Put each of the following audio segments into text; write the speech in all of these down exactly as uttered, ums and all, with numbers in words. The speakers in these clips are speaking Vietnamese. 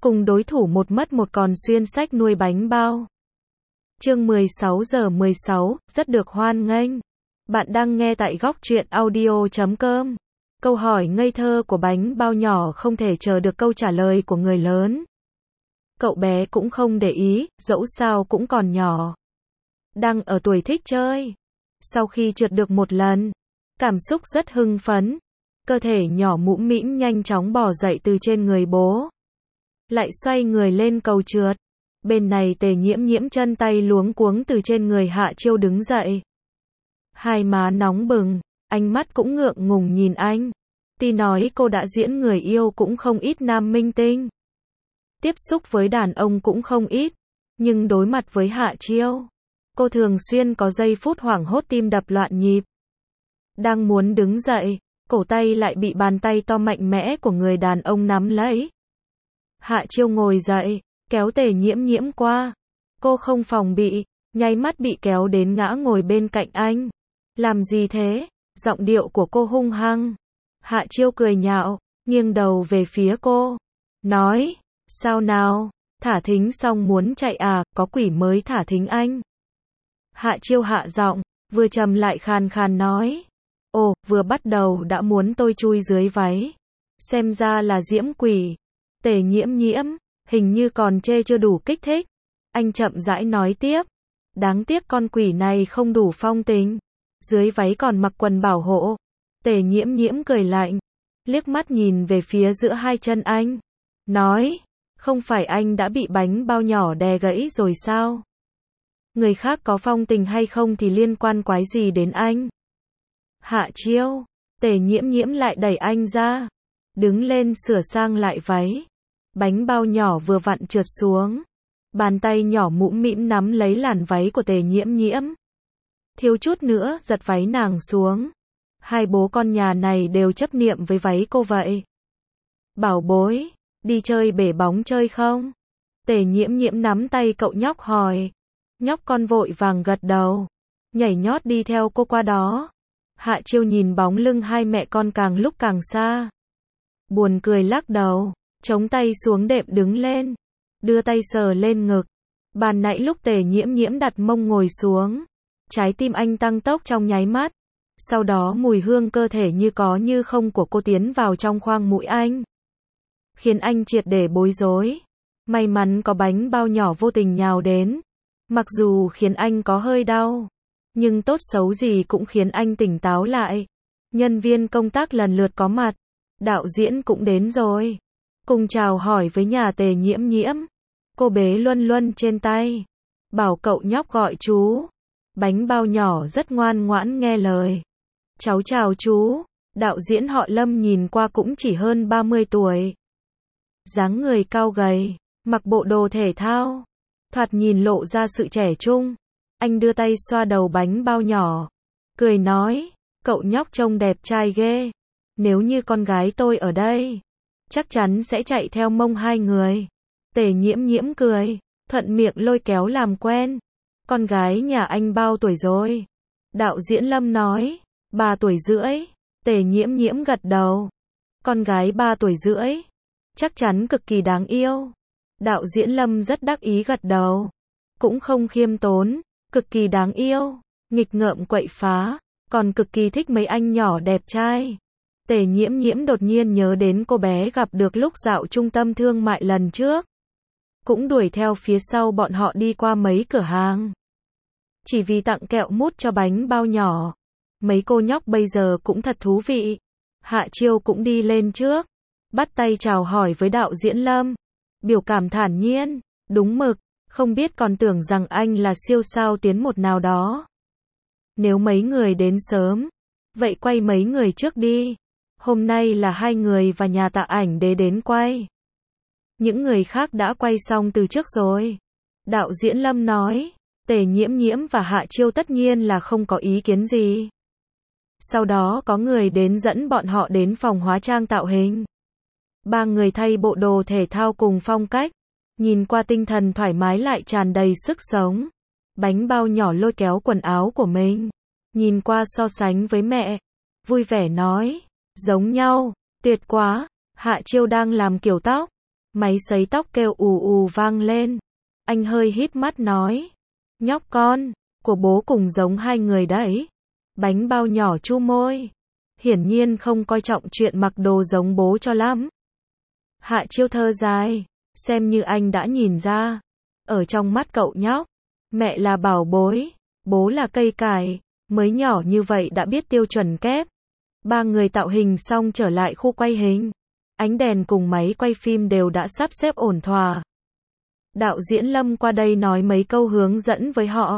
cùng đối thủ một mất một còn xuyên sách nuôi bánh bao. Chương mười sáu giờ mười sáu, rất được hoan nghênh. Bạn đang nghe tại góc truyện audio chấm com. Câu hỏi ngây thơ của bánh bao nhỏ không thể chờ được câu trả lời của người lớn. Cậu bé cũng không để ý, dẫu sao cũng còn nhỏ. Đang ở tuổi thích chơi. Sau khi trượt được một lần, cảm xúc rất hưng phấn. Cơ thể nhỏ mũm mĩm nhanh chóng bò dậy từ trên người bố. Lại xoay người lên cầu trượt. Bên này Tề Nhiễm Nhiễm chân tay luống cuống từ trên người Hạ Chiêu đứng dậy. Hai má nóng bừng, ánh mắt cũng ngượng ngùng nhìn anh. Tuy nói cô đã diễn người yêu cũng không ít nam minh tinh. Tiếp xúc với đàn ông cũng không ít. Nhưng đối mặt với Hạ Chiêu, cô thường xuyên có giây phút hoảng hốt tim đập loạn nhịp. Đang muốn đứng dậy, cổ tay lại bị bàn tay to mạnh mẽ của người đàn ông nắm lấy. Hạ Chiêu ngồi dậy, kéo Tề Nhiễm Nhiễm qua. Cô không phòng bị, nháy mắt bị kéo đến ngã ngồi bên cạnh anh. Làm gì thế? Giọng điệu của cô hung hăng. Hạ Chiêu cười nhạo, nghiêng đầu về phía cô. Nói, sao nào? Thả thính xong muốn chạy à, có quỷ mới thả thính anh. Hạ Chiêu hạ giọng, vừa trầm lại khàn khàn nói. Ồ, vừa bắt đầu đã muốn tôi chui dưới váy. Xem ra là diễm quỷ. Tề Nhiễm Nhiễm, hình như còn chê chưa đủ kích thích. Anh chậm rãi nói tiếp. Đáng tiếc con quỷ này không đủ phong tình. Dưới váy còn mặc quần bảo hộ. Tề Nhiễm Nhiễm cười lạnh. Liếc mắt nhìn về phía giữa hai chân anh. Nói, không phải anh đã bị bánh bao nhỏ đè gãy rồi sao? Người khác có phong tình hay không thì liên quan quái gì đến anh? Hạ Chiêu, Tề Nhiễm Nhiễm lại đẩy anh ra. Đứng lên sửa sang lại váy. Bánh bao nhỏ vừa vặn trượt xuống. Bàn tay nhỏ mũm mĩm nắm lấy làn váy của Tề Nhiễm Nhiễm. Thiếu chút nữa giật váy nàng xuống. Hai bố con nhà này đều chấp niệm với váy cô vậy. Bảo bối, đi chơi bể bóng chơi không? Tề Nhiễm Nhiễm nắm tay cậu nhóc hỏi. Nhóc con vội vàng gật đầu. Nhảy nhót đi theo cô qua đó. Hạ Chiêu nhìn bóng lưng hai mẹ con càng lúc càng xa. Buồn cười lắc đầu, chống tay xuống đệm đứng lên. Đưa tay sờ lên ngực. Bàn nãy lúc Tề Nhiễm Nhiễm đặt mông ngồi xuống. Trái tim anh tăng tốc trong nháy mắt. Sau đó mùi hương cơ thể như có như không của cô tiến vào trong khoang mũi anh. Khiến anh triệt để bối rối. May mắn có bánh bao nhỏ vô tình nhào đến. Mặc dù khiến anh có hơi đau. Nhưng tốt xấu gì cũng khiến anh tỉnh táo lại. Nhân viên công tác lần lượt có mặt. Đạo diễn cũng đến rồi. Cùng chào hỏi với nhà Tề Nhiễm Nhiễm. Cô bế Luân Luân trên tay. Bảo cậu nhóc gọi chú. Bánh bao nhỏ rất ngoan ngoãn nghe lời. Cháu chào chú. Đạo diễn họ Lâm nhìn qua cũng chỉ hơn ba mươi tuổi. Dáng người cao gầy. Mặc bộ đồ thể thao. Thoạt nhìn lộ ra sự trẻ trung. Anh đưa tay xoa đầu bánh bao nhỏ. Cười nói. Cậu nhóc trông đẹp trai ghê. Nếu như con gái tôi ở đây, chắc chắn sẽ chạy theo mông hai người. Tề Nhiễm Nhiễm cười, thuận miệng lôi kéo làm quen. Con gái nhà anh bao tuổi rồi? Đạo diễn Lâm nói, ba tuổi rưỡi. Tề Nhiễm Nhiễm gật đầu. Con gái ba tuổi rưỡi, chắc chắn cực kỳ đáng yêu. Đạo diễn Lâm rất đắc ý gật đầu. Cũng không khiêm tốn, cực kỳ đáng yêu, nghịch ngợm quậy phá, còn cực kỳ thích mấy anh nhỏ đẹp trai. Tề Nhiễm Nhiễm đột nhiên nhớ đến cô bé gặp được lúc dạo trung tâm thương mại lần trước. Cũng đuổi theo phía sau bọn họ đi qua mấy cửa hàng. Chỉ vì tặng kẹo mút cho bánh bao nhỏ. Mấy cô nhóc bây giờ cũng thật thú vị. Hạ Chiêu cũng đi lên trước. Bắt tay chào hỏi với đạo diễn Lâm. Biểu cảm thản nhiên, đúng mực, không biết còn tưởng rằng anh là siêu sao tiến một nào đó. Nếu mấy người đến sớm, vậy quay mấy người trước đi. Hôm nay là hai người và nhà Tạ Ảnh Đế đến quay. Những người khác đã quay xong từ trước rồi. Đạo diễn Lâm nói. Tề Nhiễm Nhiễm và Hạ Chiêu tất nhiên là không có ý kiến gì. Sau đó có người đến dẫn bọn họ đến phòng hóa trang tạo hình. Ba người thay bộ đồ thể thao cùng phong cách. Nhìn qua tinh thần thoải mái lại tràn đầy sức sống. Bánh bao nhỏ lôi kéo quần áo của mình. Nhìn qua so sánh với mẹ. Vui vẻ nói. Giống nhau, tuyệt quá. Hạ Chiêu đang làm kiểu tóc. Máy sấy tóc kêu ù ù vang lên. Anh hơi híp mắt nói. Nhóc con, của bố cùng giống hai người đấy. Bánh bao nhỏ chu môi. Hiển nhiên không coi trọng chuyện mặc đồ giống bố cho lắm. Hạ Chiêu thơ dài. Xem như anh đã nhìn ra. Ở trong mắt cậu nhóc, mẹ là bảo bối, bố là cây cải. Mới nhỏ như vậy đã biết tiêu chuẩn kép. Ba người tạo hình xong trở lại khu quay hình. Ánh đèn cùng máy quay phim đều đã sắp xếp ổn thỏa. Đạo diễn Lâm qua đây nói mấy câu hướng dẫn với họ.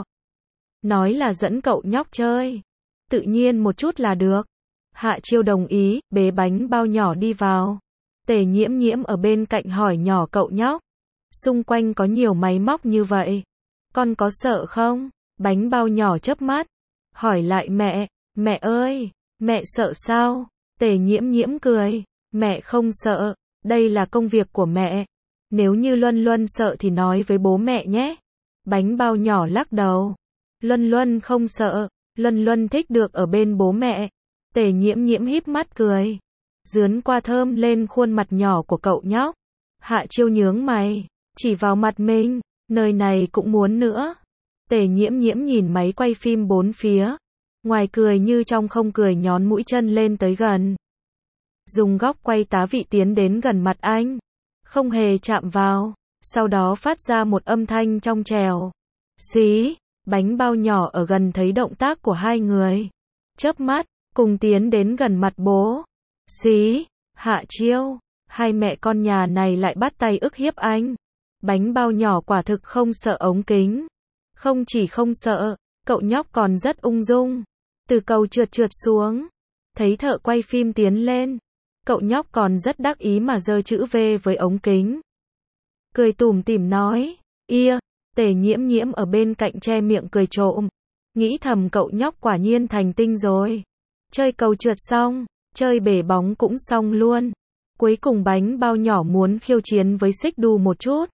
Nói là dẫn cậu nhóc chơi. Tự nhiên một chút là được. Hạ Chiêu đồng ý, bế bánh bao nhỏ đi vào. Tề Nhiễm Nhiễm ở bên cạnh hỏi nhỏ cậu nhóc. Xung quanh có nhiều máy móc như vậy. Con có sợ không? Bánh bao nhỏ chớp mắt. Hỏi lại mẹ. Mẹ ơi, mẹ sợ sao? Tề Nhiễm Nhiễm cười. Mẹ không sợ. Đây là công việc của mẹ. Nếu như Luân Luân sợ thì nói với bố mẹ nhé. Bánh bao nhỏ lắc đầu. Luân Luân không sợ. Luân Luân thích được ở bên bố mẹ. Tề Nhiễm Nhiễm híp mắt cười. Dướn qua thơm lên khuôn mặt nhỏ của cậu nhóc. Hạ Chiêu nhướng mày. Chỉ vào mặt mình. Nơi này cũng muốn nữa. Tề Nhiễm Nhiễm nhìn máy quay phim bốn phía. Ngoài cười như trong không cười nhón mũi chân lên tới gần. Dùng góc quay tá vị tiến đến gần mặt anh. Không hề chạm vào. Sau đó phát ra một âm thanh trong trèo. Xí. Bánh bao nhỏ ở gần thấy động tác của hai người. Chớp mắt. Cùng tiến đến gần mặt bố. Xí. Hạ Chiêu. Hai mẹ con nhà này lại bắt tay ức hiếp anh. Bánh bao nhỏ quả thực không sợ ống kính. Không chỉ không sợ, cậu nhóc còn rất ung dung. Từ cầu trượt trượt xuống. Thấy thợ quay phim tiến lên. Cậu nhóc còn rất đắc ý mà giơ chữ V với ống kính. Cười tủm tỉm nói. Ia, Tề Nhiễm Nhiễm ở bên cạnh che miệng cười trộm. Nghĩ thầm cậu nhóc quả nhiên thành tinh rồi. Chơi cầu trượt xong, chơi bể bóng cũng xong luôn. Cuối cùng bánh bao nhỏ muốn khiêu chiến với xích đu một chút.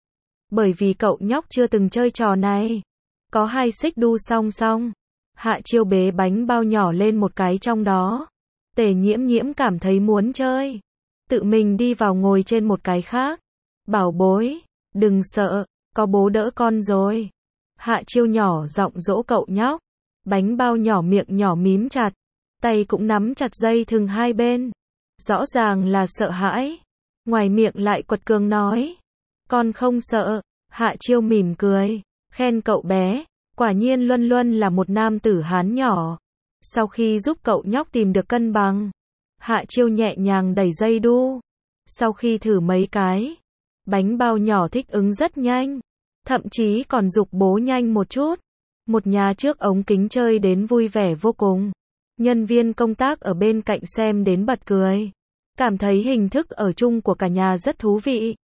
Bởi vì cậu nhóc chưa từng chơi trò này. Có hai xích đu song song. Hạ Chiêu bế bánh bao nhỏ lên một cái trong đó. Tề Nhiễm Nhiễm cảm thấy muốn chơi. Tự mình đi vào ngồi trên một cái khác. Bảo bối, đừng sợ, có bố đỡ con rồi. Hạ Chiêu nhỏ giọng dỗ cậu nhóc. Bánh bao nhỏ miệng nhỏ mím chặt. Tay cũng nắm chặt dây thừng hai bên. Rõ ràng là sợ hãi. Ngoài miệng lại quật cường nói. Con không sợ. Hạ Chiêu mỉm cười. Khen cậu bé. Quả nhiên Luân Luân là một nam tử Hán nhỏ. Sau khi giúp cậu nhóc tìm được cân bằng. Hạ Chiêu nhẹ nhàng đẩy dây đu. Sau khi thử mấy cái. Bánh bao nhỏ thích ứng rất nhanh. Thậm chí còn giục bố nhanh một chút. Một nhà trước ống kính chơi đến vui vẻ vô cùng. Nhân viên công tác ở bên cạnh xem đến bật cười. Cảm thấy hình thức ở chung của cả nhà rất thú vị.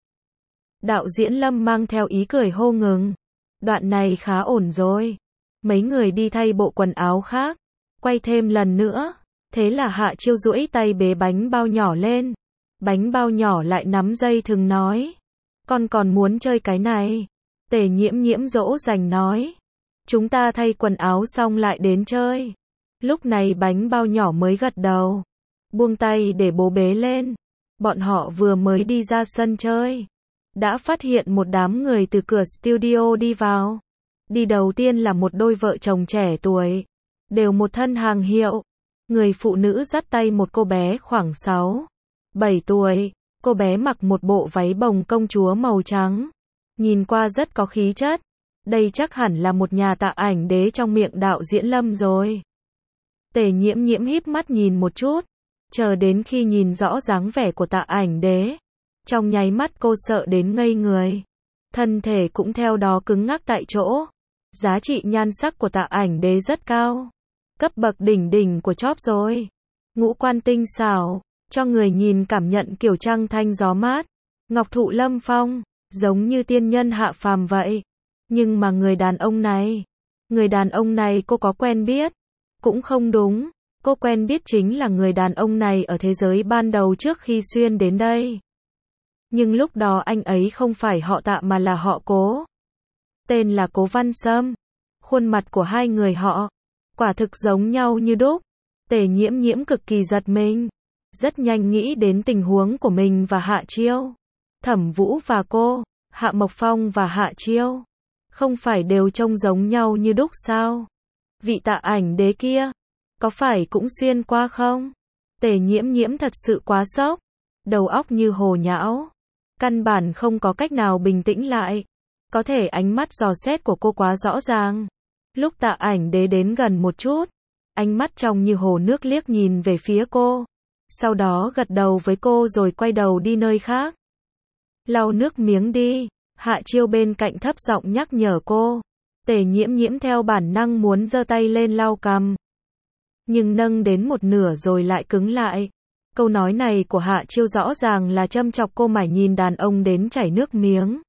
Đạo diễn Lâm mang theo ý cười hô ngừng. Đoạn này khá ổn rồi. Mấy người đi thay bộ quần áo khác. Quay thêm lần nữa. Thế là Hạ Chiêu duỗi tay bế bánh bao nhỏ lên. Bánh bao nhỏ lại nắm dây thừng nói. Con còn muốn chơi cái này. Tề Nhiễm Nhiễm dỗ dành nói. Chúng ta thay quần áo xong lại đến chơi. Lúc này bánh bao nhỏ mới gật đầu. Buông tay để bố bế lên. Bọn họ vừa mới đi ra sân chơi. Đã phát hiện một đám người từ cửa studio đi vào. Đi đầu tiên là một đôi vợ chồng trẻ tuổi. Đều một thân hàng hiệu. Người phụ nữ dắt tay một cô bé khoảng sáu, bảy tuổi. Cô bé mặc một bộ váy bồng công chúa màu trắng. Nhìn qua rất có khí chất. Đây chắc hẳn là một nhà tạo ảnh đế trong miệng đạo diễn Lâm rồi. Tề Nhiễm Nhiễm híp mắt nhìn một chút. Chờ đến khi nhìn rõ dáng vẻ của tạo ảnh đế. Trong nháy mắt cô sợ đến ngây người. Thân thể cũng theo đó cứng ngắc tại chỗ. Giá trị nhan sắc của tạo ảnh đế rất cao. Cấp bậc đỉnh đỉnh của chóp rồi. Ngũ quan tinh xảo. Cho người nhìn cảm nhận kiểu trăng thanh gió mát. Ngọc thụ lâm phong. Giống như tiên nhân hạ phàm vậy. Nhưng mà người đàn ông này. Người đàn ông này cô có quen biết. Cũng không đúng. Cô quen biết chính là người đàn ông này ở thế giới ban đầu trước khi xuyên đến đây. Nhưng lúc đó anh ấy không phải họ Tạ mà là họ Cố. Tên là Cố Văn Sâm. Khuôn mặt của hai người họ. Quả thực giống nhau như đúc. Tề Nhiễm Nhiễm cực kỳ giật mình. Rất nhanh nghĩ đến tình huống của mình và Hạ Chiêu. Thẩm Vũ và cô, Hạ Mộc Phong và Hạ Chiêu, không phải đều trông giống nhau như đúc sao? Vị Tạ Ảnh Đế kia, có phải cũng xuyên qua không? Tề Nhiễm Nhiễm thật sự quá sốc, đầu óc như hồ nhão, căn bản không có cách nào bình tĩnh lại. Có thể ánh mắt dò xét của cô quá rõ ràng. Lúc Tạ Ảnh Đế đến gần một chút, ánh mắt trong như hồ nước liếc nhìn về phía cô, sau đó gật đầu với cô rồi quay đầu đi nơi khác. Lau nước miếng đi, Hạ Chiêu bên cạnh thấp giọng nhắc nhở cô. Tề Nhiễm Nhiễm theo bản năng muốn giơ tay lên lau cằm, nhưng nâng đến một nửa rồi lại cứng lại. Câu nói này của Hạ Chiêu rõ ràng là châm chọc cô mải nhìn đàn ông đến chảy nước miếng.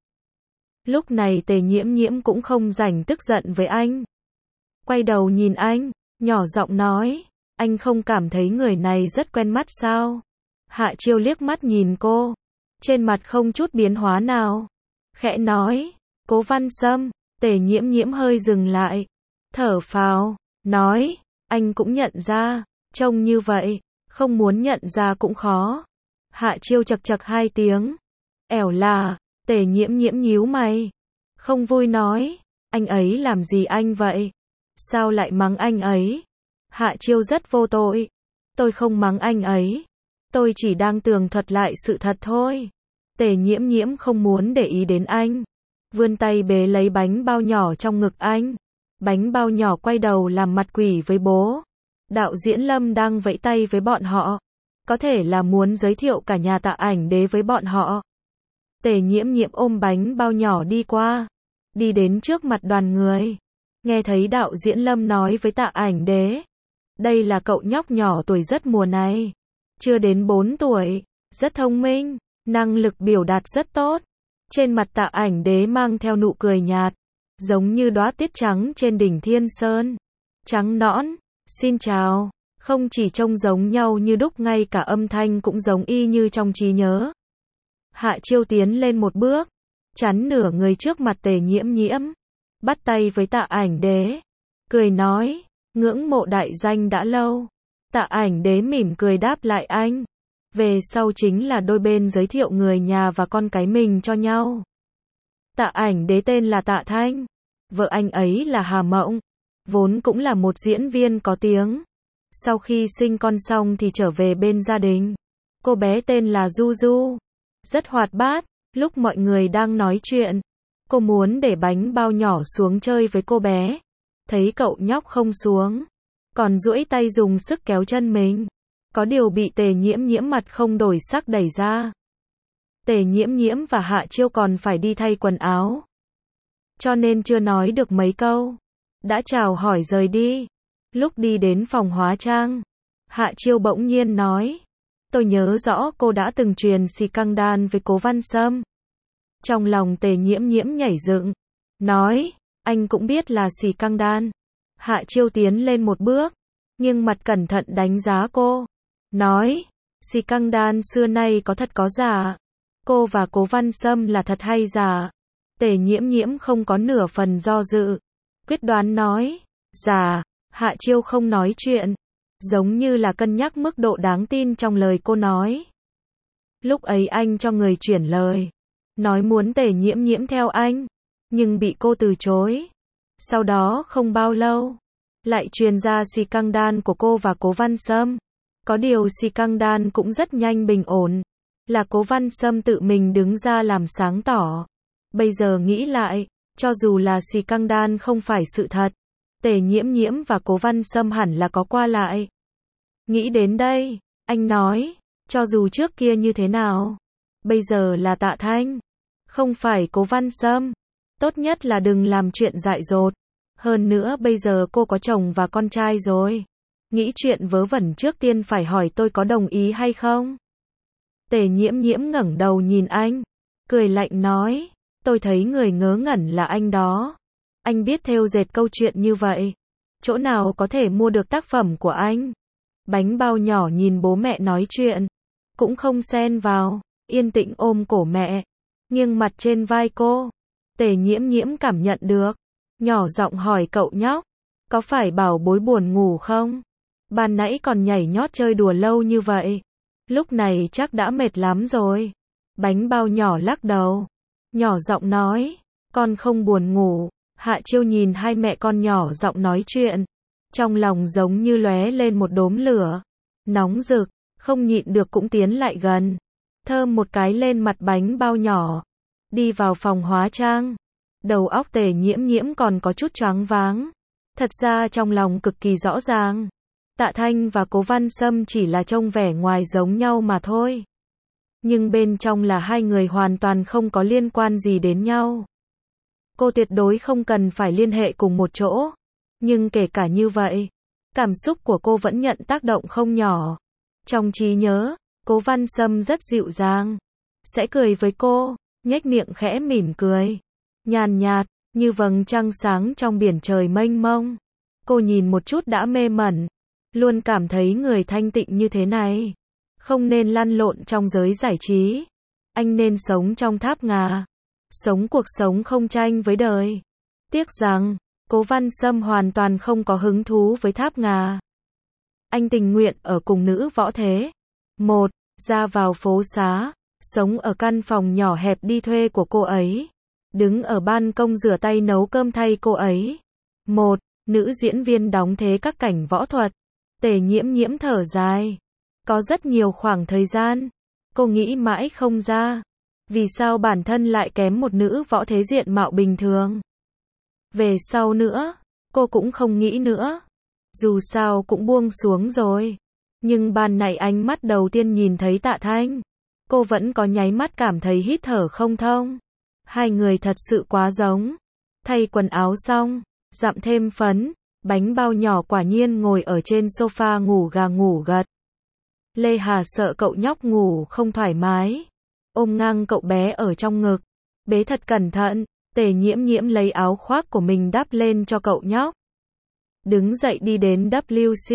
Lúc này Tề Nhiễm Nhiễm cũng không rảnh tức giận với anh. Quay đầu nhìn anh, nhỏ giọng nói, anh không cảm thấy người này rất quen mắt sao? Hạ Chiêu liếc mắt nhìn cô, trên mặt không chút biến hóa nào. Khẽ nói, Cố Văn Sâm. Tề Nhiễm Nhiễm hơi dừng lại, thở phào, nói, anh cũng nhận ra, trông như vậy, không muốn nhận ra cũng khó. Hạ Chiêu chật chật hai tiếng, ẻo là. Tề Nhiễm Nhiễm nhíu mày, không vui nói, anh ấy làm gì anh vậy? Sao lại mắng anh ấy? Hạ Chiêu rất vô tội, tôi không mắng anh ấy, tôi chỉ đang tường thuật lại sự thật thôi. Tề Nhiễm Nhiễm không muốn để ý đến anh, vươn tay bế lấy bánh bao nhỏ trong ngực anh. Bánh bao nhỏ quay đầu làm mặt quỷ với bố. Đạo diễn Lâm đang vẫy tay với bọn họ, có thể là muốn giới thiệu cả nhà Tạ Ảnh Đế với bọn họ. Tề Nhiễm Nhiễm ôm bánh bao nhỏ đi qua, đi đến trước mặt đoàn người. Nghe thấy đạo diễn Lâm nói với Tạ Ảnh Đế, đây là cậu nhóc nhỏ tuổi rất mùa này, chưa đến bốn tuổi, rất thông minh, năng lực biểu đạt rất tốt. Trên mặt Tạ Ảnh Đế mang theo nụ cười nhạt, giống như đóa tuyết trắng trên đỉnh Thiên Sơn. Trắng nõn, xin chào, không chỉ trông giống nhau như đúc, ngay cả âm thanh cũng giống y như trong trí nhớ. Hạ Chiêu tiến lên một bước, chắn nửa người trước mặt Tề Nhiễm Nhiễm, bắt tay với Tạ Ảnh Đế, cười nói, ngưỡng mộ đại danh đã lâu. Tạ Ảnh Đế mỉm cười đáp lại anh. Về sau chính là đôi bên giới thiệu người nhà và con cái mình cho nhau. Tạ Ảnh Đế tên là Tạ Thanh, vợ anh ấy là Hà Mộng, vốn cũng là một diễn viên có tiếng. Sau khi sinh con xong thì trở về bên gia đình. Cô bé tên là Du Du, rất hoạt bát. Lúc mọi người đang nói chuyện, cô muốn để bánh bao nhỏ xuống chơi với cô bé. Thấy cậu nhóc không xuống, còn duỗi tay dùng sức kéo chân mình. Có điều bị Tề Nhiễm Nhiễm mặt không đổi sắc đẩy ra. Tề Nhiễm Nhiễm và Hạ Chiêu còn phải đi thay quần áo, cho nên chưa nói được mấy câu, đã chào hỏi rời đi. Lúc đi đến phòng hóa trang, Hạ Chiêu bỗng nhiên nói, tôi nhớ rõ cô đã từng truyền xì căng đan với Cố Văn Sâm. Trong lòng Tề Nhiễm Nhiễm nhảy dựng, nói, anh cũng biết là xì căng đan. Hạ Chiêu tiến lên một bước, nhưng mặt cẩn thận đánh giá cô, nói, xì căng đan xưa nay có thật có giả. Cô và Cố Văn Sâm là thật hay giả? Tề Nhiễm Nhiễm không có nửa phần do dự, quyết đoán nói, giả. Hạ Chiêu không nói chuyện, giống như là cân nhắc mức độ đáng tin trong lời cô nói. Lúc ấy anh cho người chuyển lời, nói muốn Tề Nhiễm Nhiễm theo anh, nhưng bị cô từ chối. Sau đó không bao lâu, lại truyền ra xì căng đan của cô và Cố Văn Sâm. Có điều xì căng đan cũng rất nhanh bình ổn, là Cố Văn Sâm tự mình đứng ra làm sáng tỏ. Bây giờ nghĩ lại, cho dù là xì căng đan không phải sự thật, Tề Nhiễm Nhiễm và Cố Văn Sâm hẳn là có qua lại. Nghĩ đến đây, anh nói, cho dù trước kia như thế nào, bây giờ là Tạ Thanh, không phải Cố Văn Sâm. Tốt nhất là đừng làm chuyện dại dột. Hơn nữa bây giờ cô có chồng và con trai rồi. Nghĩ chuyện vớ vẩn trước tiên phải hỏi tôi có đồng ý hay không. Tề Nhiễm Nhiễm ngẩng đầu nhìn anh, cười lạnh nói, tôi thấy người ngớ ngẩn là anh đó. Anh biết thêu dệt câu chuyện như vậy, chỗ nào có thể mua được tác phẩm của anh. Bánh bao nhỏ nhìn bố mẹ nói chuyện, cũng không xen vào, yên tĩnh ôm cổ mẹ, nghiêng mặt trên vai cô. Tề Nhiễm Nhiễm cảm nhận được, nhỏ giọng hỏi cậu nhóc, có phải bảo bối buồn ngủ không? Ban nãy còn nhảy nhót chơi đùa lâu như vậy, lúc này chắc đã mệt lắm rồi. Bánh bao nhỏ lắc đầu, nhỏ giọng nói, con không buồn ngủ. Hạ Chiêu nhìn hai mẹ con nhỏ giọng nói chuyện, trong lòng giống như lóe lên một đốm lửa, nóng rực, không nhịn được cũng tiến lại gần, thơm một cái lên mặt bánh bao nhỏ. Đi vào phòng hóa trang, đầu óc Tề Nhiễm Nhiễm còn có chút choáng váng. Thật ra trong lòng cực kỳ rõ ràng, Tạ Thanh và Cố Văn Sâm chỉ là trông vẻ ngoài giống nhau mà thôi. Nhưng bên trong là hai người hoàn toàn không có liên quan gì đến nhau. Cô tuyệt đối không cần phải liên hệ cùng một chỗ. Nhưng kể cả như vậy, cảm xúc của cô vẫn nhận tác động không nhỏ. Trong trí nhớ, Cố Văn Sâm rất dịu dàng, sẽ cười với cô, nhếch miệng khẽ mỉm cười, nhàn nhạt, như vầng trăng sáng trong biển trời mênh mông. Cô nhìn một chút đã mê mẩn, luôn cảm thấy người thanh tịnh như thế này không nên lăn lộn trong giới giải trí. Anh nên sống trong tháp ngà, sống cuộc sống không tranh với đời. Tiếc rằng, Cố Văn Sâm hoàn toàn không có hứng thú với tháp ngà. Anh tình nguyện ở cùng nữ võ thế. Một, ra vào phố xá, sống ở căn phòng nhỏ hẹp đi thuê của cô ấy. Đứng ở ban công rửa tay nấu cơm thay cô ấy. Một, nữ diễn viên đóng thế các cảnh võ thuật. Tề Nhiễm Nhiễm thở dài. Có rất nhiều khoảng thời gian, cô nghĩ mãi không ra, vì sao bản thân lại kém một nữ võ thế diện mạo bình thường. Về sau nữa, cô cũng không nghĩ nữa. Dù sao cũng buông xuống rồi. Nhưng ban nãy ánh mắt đầu tiên nhìn thấy Tạ Thanh, cô vẫn có nháy mắt cảm thấy hít thở không thông. Hai người thật sự quá giống. Thay quần áo xong, dặm thêm phấn, bánh bao nhỏ quả nhiên ngồi ở trên sofa ngủ gà ngủ gật. Lê Hà sợ cậu nhóc ngủ không thoải mái, ôm ngang cậu bé ở trong ngực, bế thật cẩn thận. Tề Nhiễm Nhiễm lấy áo khoác của mình đắp lên cho cậu nhóc. Đứng dậy đi đến W C.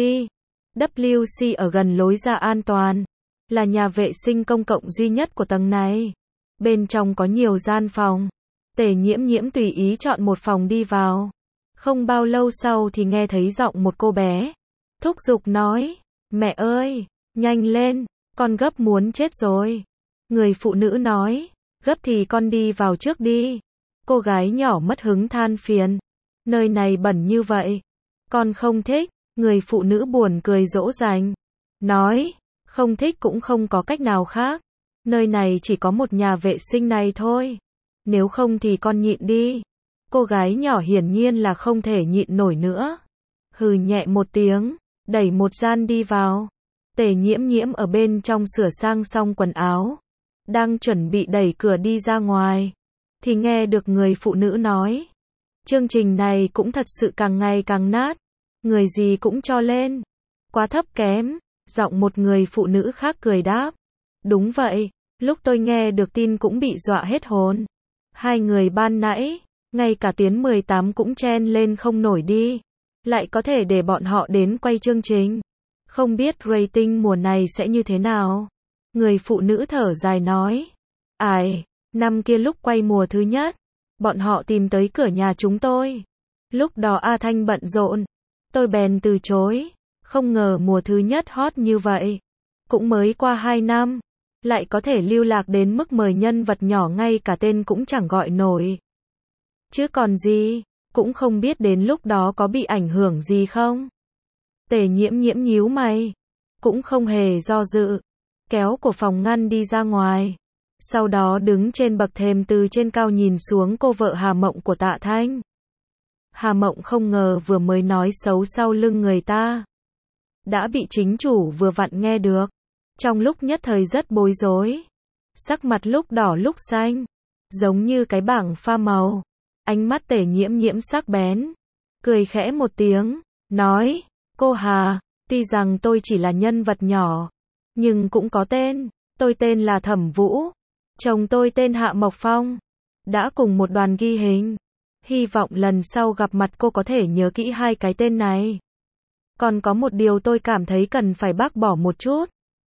W C ở gần lối ra an toàn, là nhà vệ sinh công cộng duy nhất của tầng này. Bên trong có nhiều gian phòng. Tề Nhiễm Nhiễm tùy ý chọn một phòng đi vào. Không bao lâu sau thì nghe thấy giọng một cô bé thúc giục nói, mẹ ơi, nhanh lên, con gấp muốn chết rồi. Người phụ nữ nói, gấp thì con đi vào trước đi. Cô gái nhỏ mất hứng than phiền, nơi này bẩn như vậy, con không thích. Người phụ nữ buồn cười dỗ dành, nói, không thích cũng không có cách nào khác. Nơi này chỉ có một nhà vệ sinh này thôi. Nếu không thì con nhịn đi. Cô gái nhỏ hiển nhiên là không thể nhịn nổi nữa. Hừ nhẹ một tiếng, đẩy một gian đi vào. Tề Nhiễm Nhiễm ở bên trong sửa sang xong quần áo, đang chuẩn bị đẩy cửa đi ra ngoài, thì nghe được người phụ nữ nói, chương trình này cũng thật sự càng ngày càng nát, người gì cũng cho lên, quá thấp kém. Giọng một người phụ nữ khác cười đáp, đúng vậy, lúc tôi nghe được tin cũng bị dọa hết hồn. Hai người ban nãy, ngay cả tuyến mười tám cũng chen lên không nổi đi, lại có thể để bọn họ đến quay chương trình. Không biết rating mùa này sẽ như thế nào. Người phụ nữ thở dài nói, ai, năm kia lúc quay mùa thứ nhất, bọn họ tìm tới cửa nhà chúng tôi. Lúc đó A Thanh bận rộn, tôi bèn từ chối. Không ngờ mùa thứ nhất hot như vậy. Cũng mới qua hai năm, lại có thể lưu lạc đến mức mời nhân vật nhỏ ngay cả tên cũng chẳng gọi nổi. Chứ còn gì, cũng không biết đến lúc đó có bị ảnh hưởng gì không. Tề Nhiễm Nhiễm nhíu mày, cũng không hề do dự, kéo của phòng ngăn đi ra ngoài. Sau đó đứng trên bậc thềm từ trên cao nhìn xuống cô vợ Hà Mộng của Tạ Thanh. Hà Mộng không ngờ vừa mới nói xấu sau lưng người ta, đã bị chính chủ vừa vặn nghe được. Trong lúc nhất thời rất bối rối, sắc mặt lúc đỏ lúc xanh, giống như cái bảng pha màu. Ánh mắt Tề Nhiễm Nhiễm sắc bén, cười khẽ một tiếng, nói, cô Hà, tuy rằng tôi chỉ là nhân vật nhỏ, nhưng cũng có tên, tôi tên là Thẩm Vũ, chồng tôi tên Hạ Mộc Phong, đã cùng một đoàn ghi hình. Hy vọng lần sau gặp mặt cô có thể nhớ kỹ hai cái tên này. Còn có một điều tôi cảm thấy cần phải bác bỏ một chút.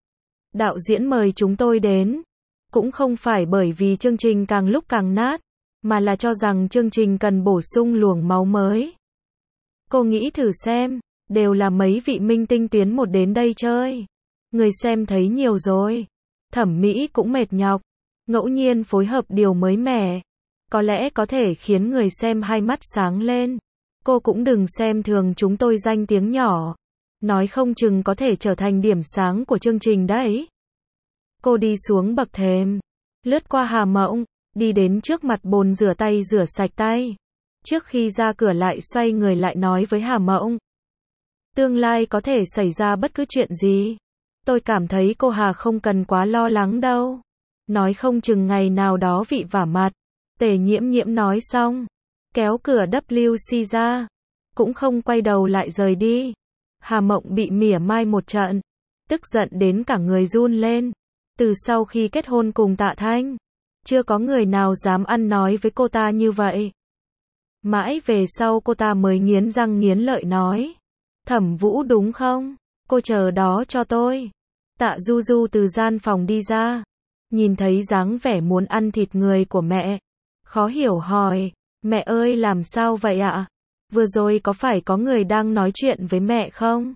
Đạo diễn mời chúng tôi đến, cũng không phải bởi vì chương trình càng lúc càng nát, mà là cho rằng chương trình cần bổ sung luồng máu mới. Cô nghĩ thử xem, đều là mấy vị minh tinh tuyến một đến đây chơi. Người xem thấy nhiều rồi, thẩm mỹ cũng mệt nhọc, ngẫu nhiên phối hợp điều mới mẻ, có lẽ có thể khiến người xem hai mắt sáng lên. Cô cũng đừng xem thường chúng tôi danh tiếng nhỏ, nói không chừng có thể trở thành điểm sáng của chương trình đấy. Cô đi xuống bậc thềm, lướt qua Hà Mộng, đi đến trước mặt bồn rửa tay rửa sạch tay. Trước khi ra cửa lại xoay người lại nói với Hà Mộng. Tương lai có thể xảy ra bất cứ chuyện gì. Tôi cảm thấy cô Hà không cần quá lo lắng đâu. Nói không chừng ngày nào đó vị vả mặt. Tề Nhiễm Nhiễm nói xong, kéo cửa W C ra, cũng không quay đầu lại rời đi. Hà Mộng bị mỉa mai một trận, tức giận đến cả người run lên. Từ sau khi kết hôn cùng Tạ Thanh, chưa có người nào dám ăn nói với cô ta như vậy. Mãi về sau cô ta mới nghiến răng nghiến lợi nói. Thẩm Vũ đúng không? Cô chờ đó cho tôi. Tạ Du Du từ gian phòng đi ra, nhìn thấy dáng vẻ muốn ăn thịt người của mẹ, khó hiểu hỏi, mẹ ơi làm sao vậy ạ? Vừa rồi có phải có người đang nói chuyện với mẹ không?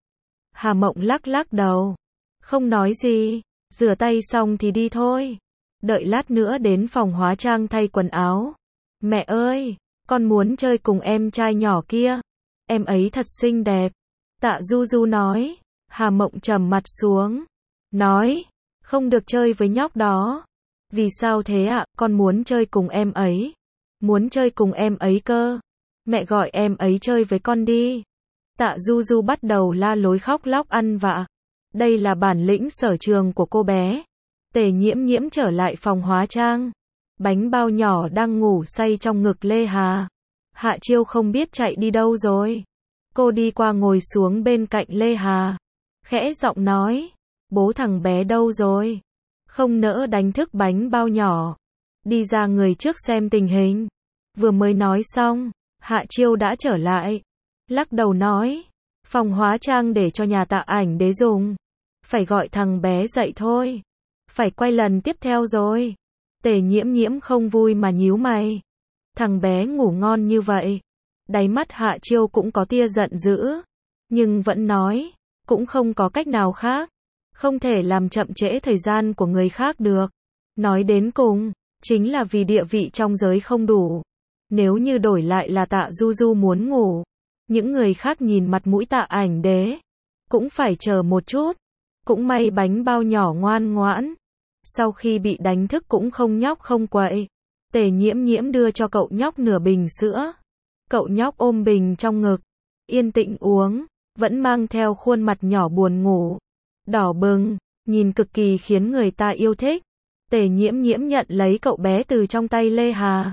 Hà Mộng lắc lắc đầu, không nói gì, rửa tay xong thì đi thôi. Đợi lát nữa đến phòng hóa trang thay quần áo. Mẹ ơi, con muốn chơi cùng em trai nhỏ kia. Em ấy thật xinh đẹp. Tạ Du Du nói. Hà Mộng trầm mặt xuống, nói, không được chơi với nhóc đó. Vì sao thế ạ? Con muốn chơi cùng em ấy. Muốn chơi cùng em ấy cơ. Mẹ gọi em ấy chơi với con đi. Tạ Du Du bắt đầu la lối khóc lóc ăn vạ. Đây là bản lĩnh sở trường của cô bé. Tề Nhiễm Nhiễm trở lại phòng hóa trang. Bánh bao nhỏ đang ngủ say trong ngực Lê Hà. Hạ Chiêu không biết chạy đi đâu rồi. Cô đi qua ngồi xuống bên cạnh Lê Hà, khẽ giọng nói, bố thằng bé đâu rồi? Không nỡ đánh thức bánh bao nhỏ. Đi ra người trước xem tình hình. Vừa mới nói xong, Hạ Chiêu đã trở lại. Lắc đầu nói, phòng hóa trang để cho nhà Tạ Ảnh Đế dùng. Phải gọi thằng bé dậy thôi. Phải quay lần tiếp theo rồi. Tề Nhiễm Nhiễm không vui mà nhíu mày. Thằng bé ngủ ngon như vậy. Đáy mắt Hạ Chiêu cũng có tia giận dữ. Nhưng vẫn nói, cũng không có cách nào khác. Không thể làm chậm trễ thời gian của người khác được. Nói đến cùng, chính là vì địa vị trong giới không đủ. Nếu như đổi lại là Tạ Du Du muốn ngủ, những người khác nhìn mặt mũi Tạ Ảnh Đế, cũng phải chờ một chút. Cũng may bánh bao nhỏ ngoan ngoãn. Sau khi bị đánh thức cũng không nhóc không quậy. Tề Nhiễm Nhiễm đưa cho cậu nhóc nửa bình sữa. Cậu nhóc ôm bình trong ngực, yên tĩnh uống, vẫn mang theo khuôn mặt nhỏ buồn ngủ, đỏ bừng, nhìn cực kỳ khiến người ta yêu thích. Tề Nhiễm Nhiễm nhận lấy cậu bé từ trong tay Lê Hà,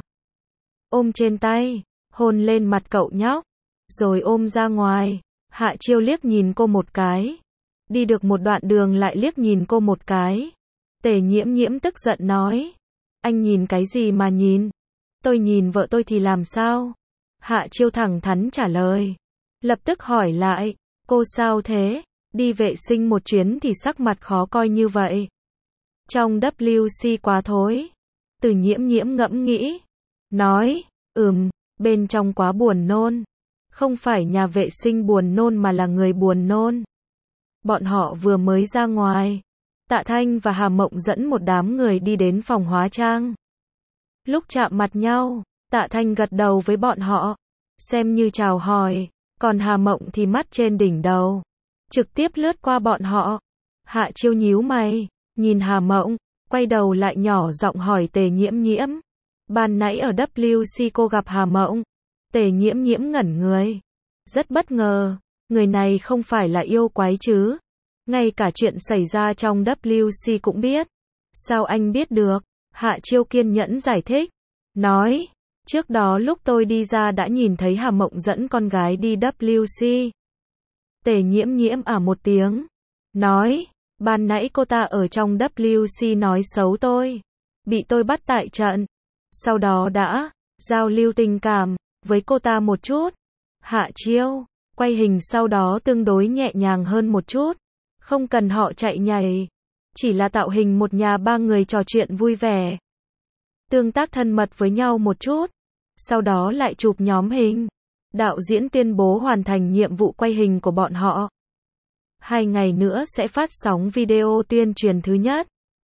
ôm trên tay, hôn lên mặt cậu nhóc, rồi ôm ra ngoài. Hạ Chiêu liếc nhìn cô một cái, đi được một đoạn đường lại liếc nhìn cô một cái. Tề Nhiễm Nhiễm tức giận nói, anh nhìn cái gì mà nhìn? Tôi nhìn vợ tôi thì làm sao? Hạ Chiêu thẳng thắn trả lời. Lập tức hỏi lại, cô sao thế? Đi vệ sinh một chuyến thì sắc mặt khó coi như vậy. Trong W C quá thối. Từ Nhiễm Nhiễm ngẫm nghĩ, nói, ừm, bên trong quá buồn nôn. Không phải nhà vệ sinh buồn nôn mà là người buồn nôn. Bọn họ vừa mới ra ngoài. Tạ Thanh và Hà Mộng dẫn một đám người đi đến phòng hóa trang. Lúc chạm mặt nhau, Tạ Thanh gật đầu với bọn họ, xem như chào hỏi, còn Hà Mộng thì mắt trên đỉnh đầu, trực tiếp lướt qua bọn họ. Hạ Chiêu nhíu mày, nhìn Hà Mộng, quay đầu lại nhỏ giọng hỏi Tề Nhiễm Nhiễm. Ban nãy ở W C cô gặp Hà Mộng. Tề Nhiễm Nhiễm ngẩn người, rất bất ngờ, người này không phải là yêu quái chứ? Ngay cả chuyện xảy ra trong W C cũng biết. Sao anh biết được? Hạ Chiêu kiên nhẫn giải thích, nói, trước đó lúc tôi đi ra đã nhìn thấy Hà Mộng dẫn con gái đi W C. Tề Nhiễm Nhiễm à một tiếng, nói, ban nãy cô ta ở trong W C nói xấu tôi, bị tôi bắt tại trận, sau đó đã giao lưu tình cảm với cô ta một chút. Hạ Chiêu, quay hình sau đó tương đối nhẹ nhàng hơn một chút, không cần họ chạy nhảy, chỉ là tạo hình một nhà ba người trò chuyện vui vẻ, tương tác thân mật với nhau một chút, sau đó lại chụp nhóm hình. Đạo diễn tuyên bố hoàn thành nhiệm vụ quay hình của bọn họ. Hai ngày nữa sẽ phát sóng video tuyên truyền thứ nhất.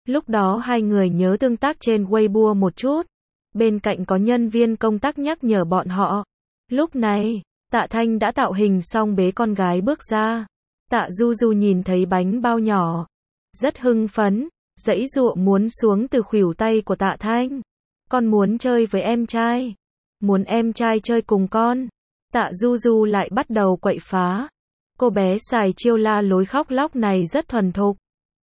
Lúc đó hai người nhớ tương tác trên Weibo một chút. Bên cạnh có nhân viên công tác nhắc nhở bọn họ. Lúc này, Tạ Thanh đã tạo hình xong bế con gái bước ra. Tạ Du Du nhìn thấy bánh bao nhỏ. Rất hưng phấn, giãy giụa muốn xuống từ khuỷu tay của Tạ Thanh. Con muốn chơi với em trai. Muốn em trai chơi cùng con. Tạ Du Du lại bắt đầu quậy phá. Cô bé xài chiêu la lối khóc lóc này rất thuần thục.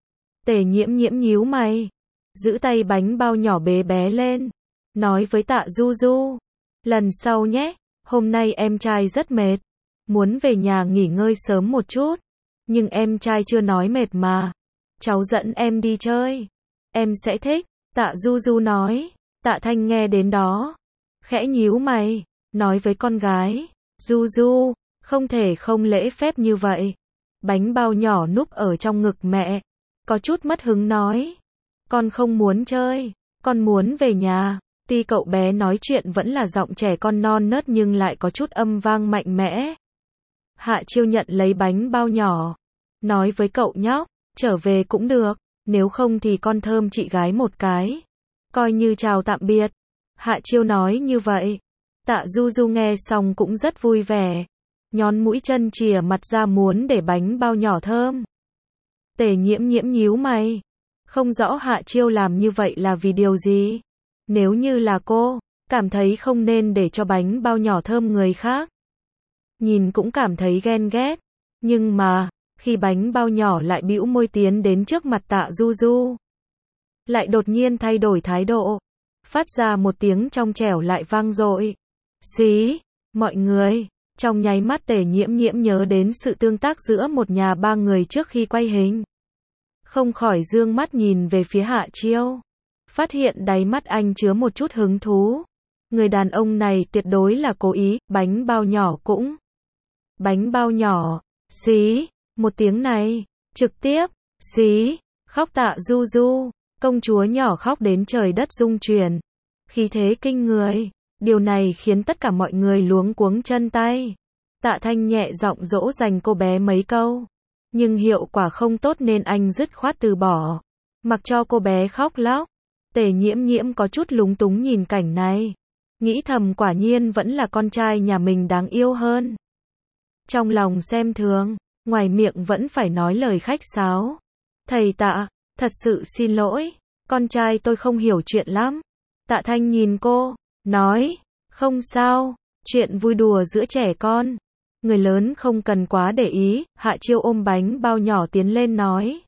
Tề Nhiễm Nhiễm nhíu mày. Giữ tay bánh bao nhỏ bế bé lên. Nói với Tạ Du Du. Lần sau nhé, hôm nay em trai rất mệt. Muốn về nhà nghỉ ngơi sớm một chút. Nhưng em trai chưa nói mệt mà. Cháu dẫn em đi chơi. Em sẽ thích. Tạ Du Du nói. Tạ Thanh nghe đến đó. Khẽ nhíu mày. Nói với con gái. Du Du, không thể không lễ phép như vậy. Bánh bao nhỏ núp ở trong ngực mẹ. Có chút mất hứng nói. Con không muốn chơi. Con muốn về nhà. Tuy cậu bé nói chuyện vẫn là giọng trẻ con non nớt nhưng lại có chút âm vang mạnh mẽ. Hạ Chiêu nhận lấy bánh bao nhỏ. Nói với cậu nhóc. Trở về cũng được. Nếu không thì con thơm chị gái một cái. Coi như chào tạm biệt. Hạ Chiêu nói như vậy. Tạ Du Du nghe xong cũng rất vui vẻ. Nhón mũi chân chìa mặt ra muốn để bánh bao nhỏ thơm. Tề Nhiễm Nhiễm nhíu mày. Không rõ Hạ Chiêu làm như vậy là vì điều gì. Nếu như là cô, cảm thấy không nên để cho bánh bao nhỏ thơm người khác. Nhìn cũng cảm thấy ghen ghét. Nhưng mà, khi bánh bao nhỏ lại bĩu môi tiến đến trước mặt Tạ Du Du. Lại đột nhiên thay đổi thái độ. Phát ra một tiếng trong trẻo lại vang dội. Xí, mọi người. Trong nháy mắt Tề Nhiễm Nhiễm nhớ đến sự tương tác giữa một nhà ba người trước khi quay hình. Không khỏi dương mắt nhìn về phía Hạ Chiêu. Phát hiện đáy mắt anh chứa một chút hứng thú. Người đàn ông này tuyệt đối là cố ý, bánh bao nhỏ cũng. Bánh bao nhỏ, xí, một tiếng này, trực tiếp, xí, khóc Tạ Du Du, công chúa nhỏ khóc đến trời đất rung chuyển. Khí thế kinh người, điều này khiến tất cả mọi người luống cuống chân tay. Tạ Thanh nhẹ giọng dỗ dành cô bé mấy câu. Nhưng hiệu quả không tốt nên anh dứt khoát từ bỏ. Mặc cho cô bé khóc lóc. Tề Nhiễm Nhiễm có chút lúng túng nhìn cảnh này. Nghĩ thầm quả nhiên vẫn là con trai nhà mình đáng yêu hơn. Trong lòng xem thường, ngoài miệng vẫn phải nói lời khách sáo. Thầy Tạ, thật sự xin lỗi, con trai tôi không hiểu chuyện lắm. Tạ Thanh nhìn cô, nói, không sao, chuyện vui đùa giữa trẻ con. Người lớn không cần quá để ý. Hạ Chiêu ôm bánh bao nhỏ tiến lên nói.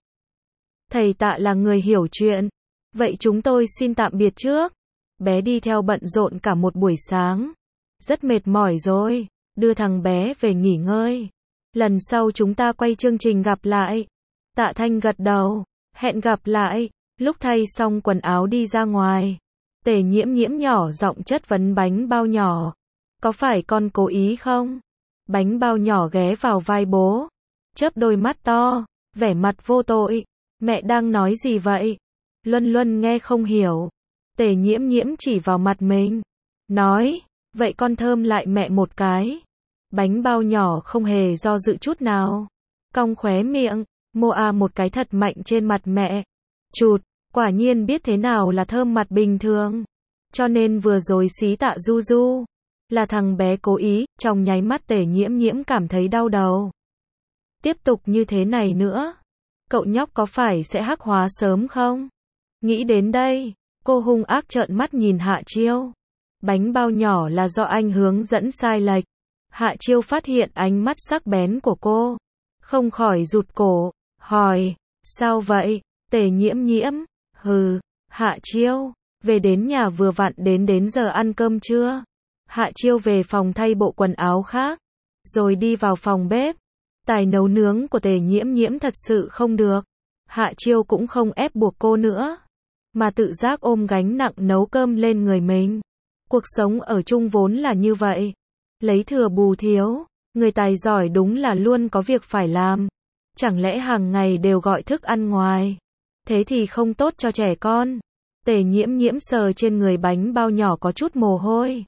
Thầy Tạ là người hiểu chuyện. Vậy chúng tôi xin tạm biệt trước. Bé đi theo bận rộn cả một buổi sáng. Rất mệt mỏi rồi. Đưa thằng bé về nghỉ ngơi. Lần sau chúng ta quay chương trình gặp lại. Tạ Thanh gật đầu. Hẹn gặp lại. Lúc thay xong quần áo đi ra ngoài. Tề Nhiễm Nhiễm nhỏ giọng chất vấn bánh bao nhỏ. Có phải con cố ý không? Bánh bao nhỏ ghé vào vai bố. Chớp đôi mắt to. Vẻ mặt vô tội. Mẹ đang nói gì vậy? Luân Luân nghe không hiểu. Tề Nhiễm Nhiễm chỉ vào mặt mình. Nói. Vậy con thơm lại mẹ một cái. Bánh bao nhỏ không hề do dự chút nào. Cong khóe miệng. Mô a một cái thật mạnh trên mặt mẹ. Chụt. Quả nhiên biết thế nào là thơm mặt bình thường. Cho nên vừa rồi xí Tạ Du Du. Là thằng bé cố ý. Trong nháy mắt Tề Nhiễm Nhiễm cảm thấy đau đầu. Tiếp tục như thế này nữa. Cậu nhóc có phải sẽ hắc hóa sớm không? Nghĩ đến đây. Cô hung ác trợn mắt nhìn Hạ Chiêu. Bánh bao nhỏ là do anh hướng dẫn sai lệch. Hạ Chiêu phát hiện ánh mắt sắc bén của cô. Không khỏi rụt cổ. Hỏi. Sao vậy? Tề Nhiễm Nhiễm. Hừ. Hạ Chiêu. Về đến nhà vừa vặn đến đến giờ ăn cơm trưa. Hạ Chiêu về phòng thay bộ quần áo khác. Rồi đi vào phòng bếp. Tài nấu nướng của Tề Nhiễm Nhiễm thật sự không được. Hạ Chiêu cũng không ép buộc cô nữa. Mà tự giác ôm gánh nặng nấu cơm lên người mình. Cuộc sống ở chung vốn là như vậy. Lấy thừa bù thiếu. Người tài giỏi đúng là luôn có việc phải làm. Chẳng lẽ hàng ngày đều gọi thức ăn ngoài. Thế thì không tốt cho trẻ con. Tề Nhiễm Nhiễm sờ trên người bánh bao nhỏ có chút mồ hôi.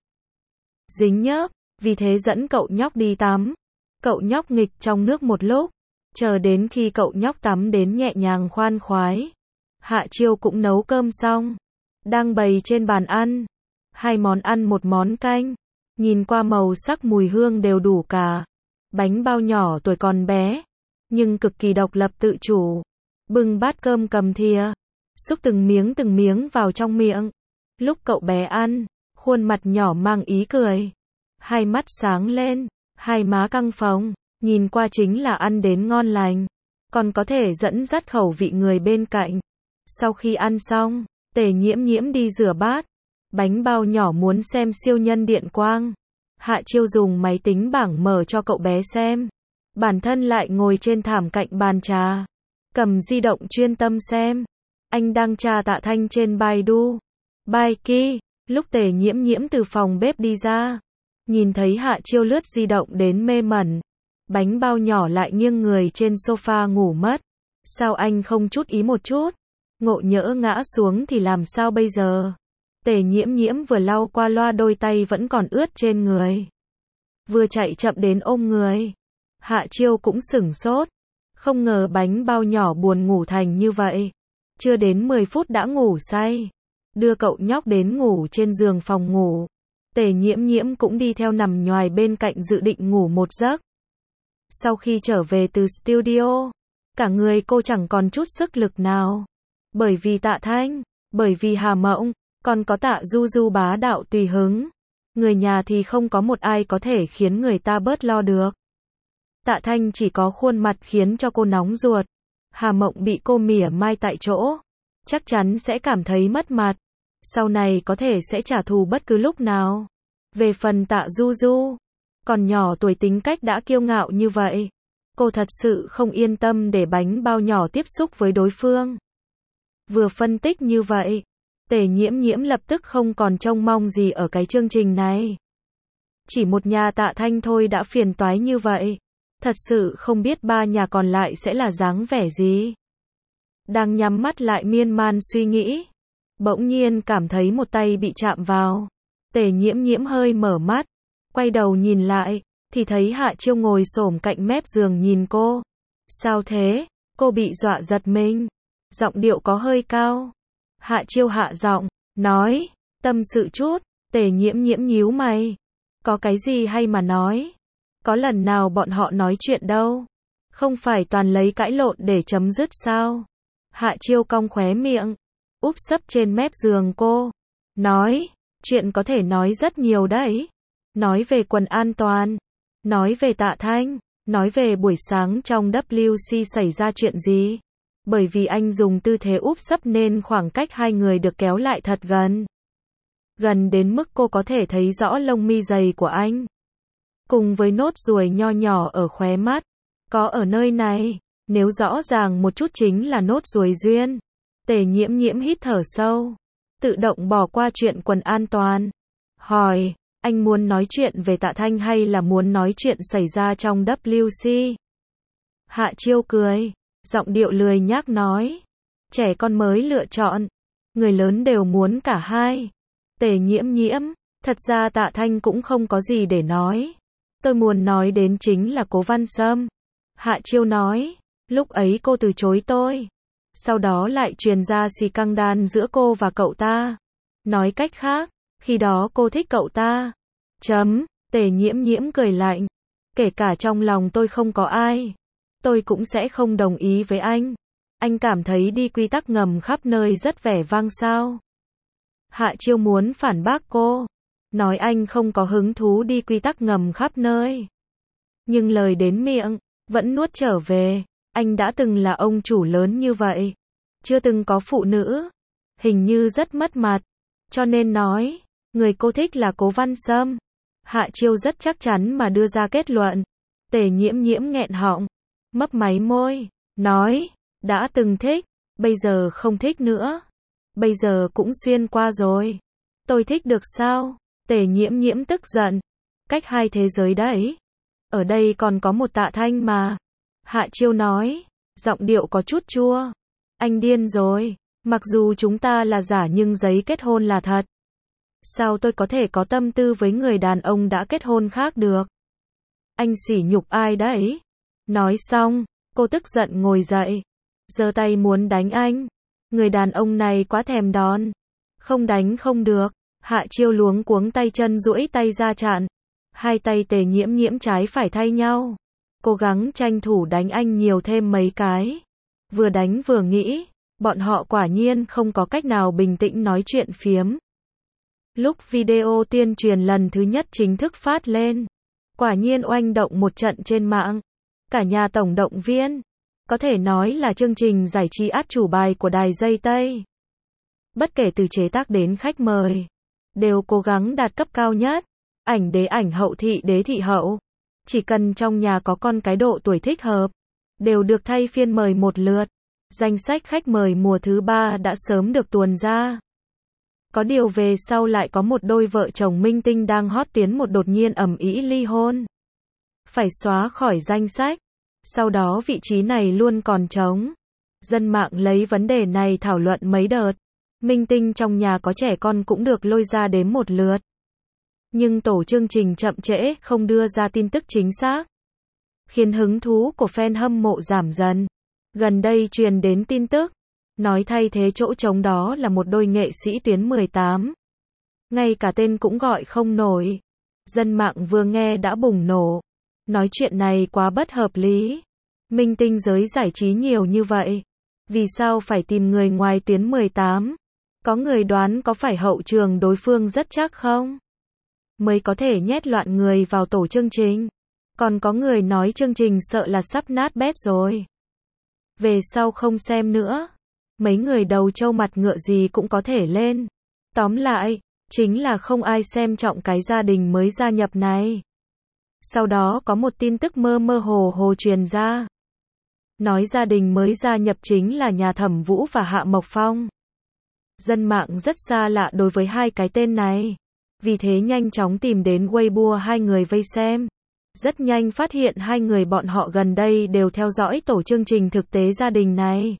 Dính nhớp. Vì thế dẫn cậu nhóc đi tắm. Cậu nhóc nghịch trong nước một lúc. Chờ đến khi cậu nhóc tắm đến nhẹ nhàng khoan khoái. Hạ Chiêu cũng nấu cơm xong. Đang bày trên bàn ăn. Hai món ăn một món canh. Nhìn qua màu sắc mùi hương đều đủ cả. Bánh bao nhỏ tuổi còn bé. Nhưng cực kỳ độc lập tự chủ. Bưng bát cơm cầm thìa. Xúc từng miếng từng miếng vào trong miệng. Lúc cậu bé ăn, khuôn mặt nhỏ mang ý cười. Hai mắt sáng lên, hai má căng phồng, nhìn qua chính là ăn đến ngon lành. Còn có thể dẫn dắt khẩu vị người bên cạnh. Sau khi ăn xong, Tề Nhiễm Nhiễm đi rửa bát. Bánh bao nhỏ muốn xem siêu nhân điện quang. Hạ Chiêu dùng máy tính bảng mở cho cậu bé xem. Bản thân lại ngồi trên thảm cạnh bàn trà. Cầm di động chuyên tâm xem. Anh đang tra Tạ Thanh trên Baidu. Baiki, lúc Tề Nhiễm Nhiễm từ phòng bếp đi ra. Nhìn thấy Hạ Chiêu lướt di động đến mê mẩn. Bánh bao nhỏ lại nghiêng người trên sofa ngủ mất. Sao anh không chút ý một chút? Ngộ nhỡ ngã xuống thì làm sao bây giờ? Tề Nhiễm Nhiễm vừa lau qua loa đôi tay vẫn còn ướt trên người. Vừa chạy chậm đến ôm người. Hạ Chiêu cũng sửng sốt. Không ngờ bánh bao nhỏ buồn ngủ thành như vậy. Chưa đến mười phút đã ngủ say. Đưa cậu nhóc đến ngủ trên giường phòng ngủ. Tề Nhiễm Nhiễm cũng đi theo nằm nhoài bên cạnh dự định ngủ một giấc. Sau khi trở về từ studio, cả người cô chẳng còn chút sức lực nào. Bởi vì Tạ Thanh, bởi vì Hà Mộng, còn có Tạ Du Du bá đạo tùy hứng. Người nhà thì không có một ai có thể khiến người ta bớt lo được. Tạ Thanh chỉ có khuôn mặt khiến cho cô nóng ruột. Hà Mộng bị cô mỉa mai tại chỗ. Chắc chắn sẽ cảm thấy mất mặt. Sau này có thể sẽ trả thù bất cứ lúc nào. Về phần Tạ Du Du, còn nhỏ tuổi tính cách đã kiêu ngạo như vậy. Cô thật sự không yên tâm để bánh bao nhỏ tiếp xúc với đối phương. Vừa phân tích như vậy, Tề Nhiễm Nhiễm lập tức không còn trông mong gì ở cái chương trình này. Chỉ một nhà Tạ Thanh thôi đã phiền toái như vậy. Thật sự không biết ba nhà còn lại sẽ là dáng vẻ gì. Đang nhắm mắt lại miên man suy nghĩ. Bỗng nhiên cảm thấy một tay bị chạm vào. Tề Nhiễm Nhiễm hơi mở mắt. Quay đầu nhìn lại, thì thấy Hạ Chiêu ngồi xổm cạnh mép giường nhìn cô. Sao thế? Cô bị dọa giật mình. Giọng điệu có hơi cao. Hạ Chiêu hạ giọng, nói, tâm sự chút. Tề Nhiễm Nhiễm nhíu mày. Có cái gì hay mà nói? Có lần nào bọn họ nói chuyện đâu? Không phải toàn lấy cãi lộn để chấm dứt sao? Hạ Chiêu cong khóe miệng, úp sấp trên mép giường cô. Nói, chuyện có thể nói rất nhiều đấy. Nói về quần an toàn. Nói về Tạ Thanh. Nói về buổi sáng trong W C xảy ra chuyện gì. Bởi vì anh dùng tư thế úp sấp nên khoảng cách hai người được kéo lại thật gần. Gần đến mức cô có thể thấy rõ lông mi dày của anh. Cùng với nốt ruồi nho nhỏ ở khóe mắt. Có ở nơi này. Nếu rõ ràng một chút chính là nốt ruồi duyên. Tề Nhiễm Nhiễm hít thở sâu. Tự động bỏ qua chuyện quần an toàn. Hỏi, anh muốn nói chuyện về Tạ Thanh hay là muốn nói chuyện xảy ra trong W C? Hạ Chiêu cười. Giọng điệu lười nhác nói. Trẻ con mới lựa chọn. Người lớn đều muốn cả hai. Tề Nhiễm Nhiễm. Thật ra Tạ Thanh cũng không có gì để nói. Tôi muốn nói đến chính là Cố Văn Sâm. Hạ Chiêu nói. Lúc ấy cô từ chối tôi. Sau đó lại truyền ra scandal giữa cô và cậu ta. Nói cách khác, khi đó cô thích cậu ta. Chấm. Tề Nhiễm Nhiễm cười lạnh. Kể cả trong lòng tôi không có ai. Tôi cũng sẽ không đồng ý với anh. Anh cảm thấy đi quy tắc ngầm khắp nơi rất vẻ vang sao? Hạ Chiêu muốn phản bác cô. Nói anh không có hứng thú đi quy tắc ngầm khắp nơi. Nhưng lời đến miệng, vẫn nuốt trở về. Anh đã từng là ông chủ lớn như vậy. Chưa từng có phụ nữ. Hình như rất mất mặt. Cho nên nói, người cô thích là Cố Văn Sâm. Hạ Chiêu rất chắc chắn mà đưa ra kết luận. Tề Nhiễm Nhiễm nghẹn họng. Mấp máy môi. Nói, đã từng thích. Bây giờ không thích nữa. Bây giờ cũng xuyên qua rồi. Tôi thích được sao? Tề Nhiễm Nhiễm tức giận. Cách hai thế giới đấy. Ở đây còn có một Tạ Thanh mà. Hạ Chiêu nói. Giọng điệu có chút chua. Anh điên rồi. Mặc dù chúng ta là giả nhưng giấy kết hôn là thật. Sao tôi có thể có tâm tư với người đàn ông đã kết hôn khác được? Anh sỉ nhục ai đấy? Nói xong, cô tức giận ngồi dậy. Giơ tay muốn đánh anh. Người đàn ông này quá thèm đòn. Không đánh không được. Hạ Chiêu luống cuống tay chân duỗi tay ra chặn. Hai tay Tề Nhiễm Nhiễm trái phải thay nhau. Cố gắng tranh thủ đánh anh nhiều thêm mấy cái. Vừa đánh vừa nghĩ. Bọn họ quả nhiên không có cách nào bình tĩnh nói chuyện phiếm. Lúc video tuyên truyền lần thứ nhất chính thức phát lên. Quả nhiên oanh động một trận trên mạng. Cả nhà tổng động viên. Có thể nói là chương trình giải trí át chủ bài của đài Dây Tây. Bất kể từ chế tác đến khách mời. Đều cố gắng đạt cấp cao nhất. Ảnh đế ảnh hậu thị đế thị hậu. Chỉ cần trong nhà có con cái độ tuổi thích hợp. Đều được thay phiên mời một lượt. Danh sách khách mời mùa thứ ba đã sớm được tuồn ra. Có điều về sau lại có một đôi vợ chồng minh tinh đang hot tiến một đột nhiên ầm ĩ ly hôn. Phải xóa khỏi danh sách. Sau đó vị trí này luôn còn trống. Dân mạng lấy vấn đề này thảo luận mấy đợt. Minh tinh trong nhà có trẻ con cũng được lôi ra đếm một lượt. Nhưng tổ chương trình chậm trễ không đưa ra tin tức chính xác. Khiến hứng thú của fan hâm mộ giảm dần. Gần đây truyền đến tin tức. Nói thay thế chỗ trống đó là một đôi nghệ sĩ tuyến mười tám. Ngay cả tên cũng gọi không nổi. Dân mạng vừa nghe đã bùng nổ. Nói chuyện này quá bất hợp lý. Minh tinh giới giải trí nhiều như vậy. Vì sao phải tìm người ngoài tuyến mười tám? Có người đoán có phải hậu trường đối phương rất chắc không? Mới có thể nhét loạn người vào tổ chương trình. Còn có người nói chương trình sợ là sắp nát bét rồi. Về sau không xem nữa. Mấy người đầu trâu mặt ngựa gì cũng có thể lên. Tóm lại, chính là không ai xem trọng cái gia đình mới gia nhập này. Sau đó có một tin tức mơ mơ hồ hồ truyền ra. Nói gia đình mới gia nhập chính là nhà Thẩm Vũ và Hạ Mộc Phong. Dân mạng rất xa lạ đối với hai cái tên này. Vì thế nhanh chóng tìm đến Weibo hai người vây xem. Rất nhanh phát hiện hai người bọn họ gần đây đều theo dõi tổ chương trình thực tế gia đình này.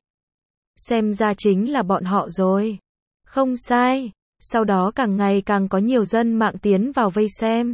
Xem ra chính là bọn họ rồi. Không sai. Sau đó càng ngày càng có nhiều dân mạng tiến vào vây xem.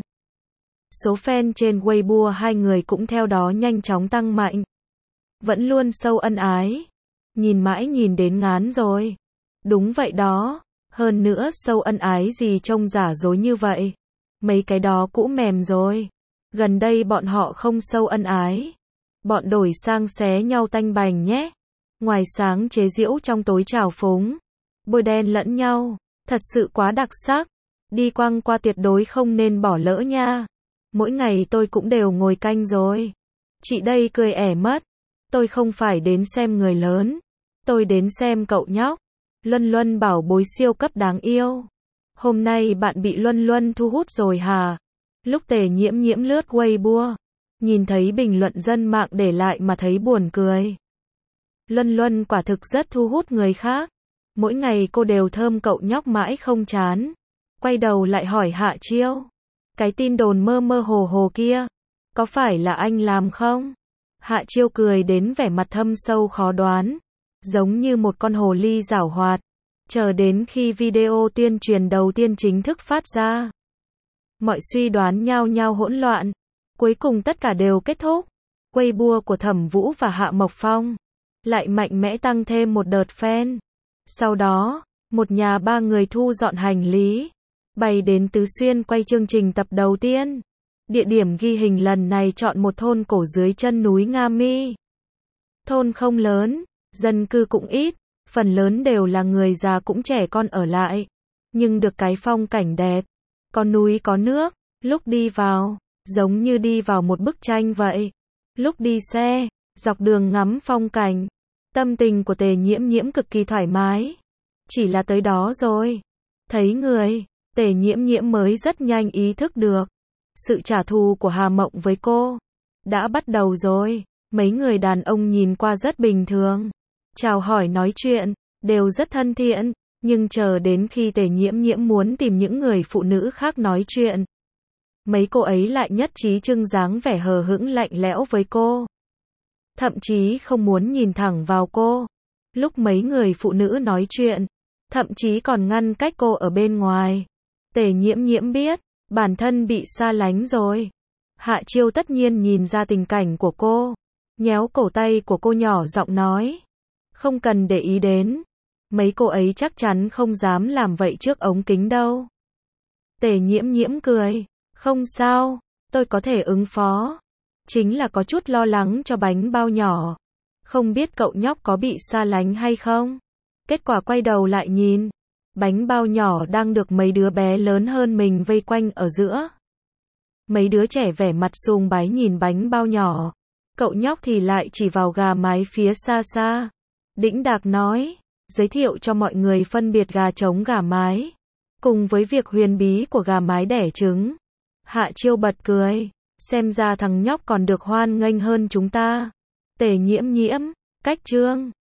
Số fan trên Weibo hai người cũng theo đó nhanh chóng tăng mạnh. Vẫn luôn sâu ân ái. Nhìn mãi nhìn đến ngán rồi. Đúng vậy đó. Hơn nữa sâu ân ái gì trông giả dối như vậy. Mấy cái đó cũ mềm rồi. Gần đây bọn họ không sâu ân ái. Bọn đổi sang xé nhau tanh bành nhé. Ngoài sáng chế giễu trong tối trào phúng. Bôi đen lẫn nhau. Thật sự quá đặc sắc. Đi quăng qua tuyệt đối không nên bỏ lỡ nha. Mỗi ngày tôi cũng đều ngồi canh rồi. Chị đây cười ẻ mất. Tôi không phải đến xem người lớn. Tôi đến xem cậu nhóc. Luân Luân bảo bối siêu cấp đáng yêu. Hôm nay bạn bị Luân Luân thu hút rồi hả? Lúc Tề Nhiễm Nhiễm lướt Weibo. Nhìn thấy bình luận dân mạng để lại mà thấy buồn cười. Luân Luân quả thực rất thu hút người khác. Mỗi ngày cô đều thơm cậu nhóc mãi không chán. Quay đầu lại hỏi Hạ Chiêu. Cái tin đồn mơ mơ hồ hồ kia. Có phải là anh làm không? Hạ Chiêu cười đến vẻ mặt thâm sâu khó đoán. Giống như một con hồ ly giảo hoạt. Chờ đến khi video tuyên truyền đầu tiên chính thức phát ra. Mọi suy đoán nhao nhao hỗn loạn. Cuối cùng tất cả đều kết thúc. Weibo của Thẩm Vũ và Hạ Mộc Phong lại mạnh mẽ tăng thêm một đợt fan. Sau đó, một nhà ba người thu dọn hành lý, bay đến Tứ Xuyên quay chương trình tập đầu tiên. Địa điểm ghi hình lần này chọn một thôn cổ dưới chân núi Nga Mi. Thôn không lớn, dân cư cũng ít, phần lớn đều là người già cũng trẻ con ở lại. Nhưng được cái phong cảnh đẹp, có núi có nước, lúc đi vào, giống như đi vào một bức tranh vậy. Lúc đi xe, dọc đường ngắm phong cảnh, tâm tình của Tề Nhiễm Nhiễm cực kỳ thoải mái. Chỉ là tới đó rồi, thấy người, Tề Nhiễm Nhiễm mới rất nhanh ý thức được. Sự trả thù của Hà Mộng với cô đã bắt đầu rồi. Mấy người đàn ông nhìn qua rất bình thường, chào hỏi nói chuyện, đều rất thân thiện. Nhưng chờ đến khi Tề Nhiễm Nhiễm muốn tìm những người phụ nữ khác nói chuyện, mấy cô ấy lại nhất trí trưng dáng vẻ hờ hững lạnh lẽo với cô. Thậm chí không muốn nhìn thẳng vào cô. Lúc mấy người phụ nữ nói chuyện, thậm chí còn ngăn cách cô ở bên ngoài. Tề Nhiễm Nhiễm biết, bản thân bị xa lánh rồi. Hạ Chiêu tất nhiên nhìn ra tình cảnh của cô. Nhéo cổ tay của cô nhỏ giọng nói. Không cần để ý đến. Mấy cô ấy chắc chắn không dám làm vậy trước ống kính đâu. Tề Nhiễm Nhiễm cười. Không sao, tôi có thể ứng phó. Chính là có chút lo lắng cho bánh bao nhỏ. Không biết cậu nhóc có bị xa lánh hay không? Kết quả quay đầu lại nhìn. Bánh bao nhỏ đang được mấy đứa bé lớn hơn mình vây quanh ở giữa. Mấy đứa trẻ vẻ mặt sùng bái nhìn bánh bao nhỏ. Cậu nhóc thì lại chỉ vào gà mái phía xa xa. Đĩnh đạc nói, giới thiệu cho mọi người phân biệt gà trống gà mái. Cùng với việc huyền bí của gà mái đẻ trứng. Hạ Chiêu bật cười. Xem ra thằng nhóc còn được hoan nghênh hơn chúng ta. Tề Nhiễm Nhiễm, cách trương.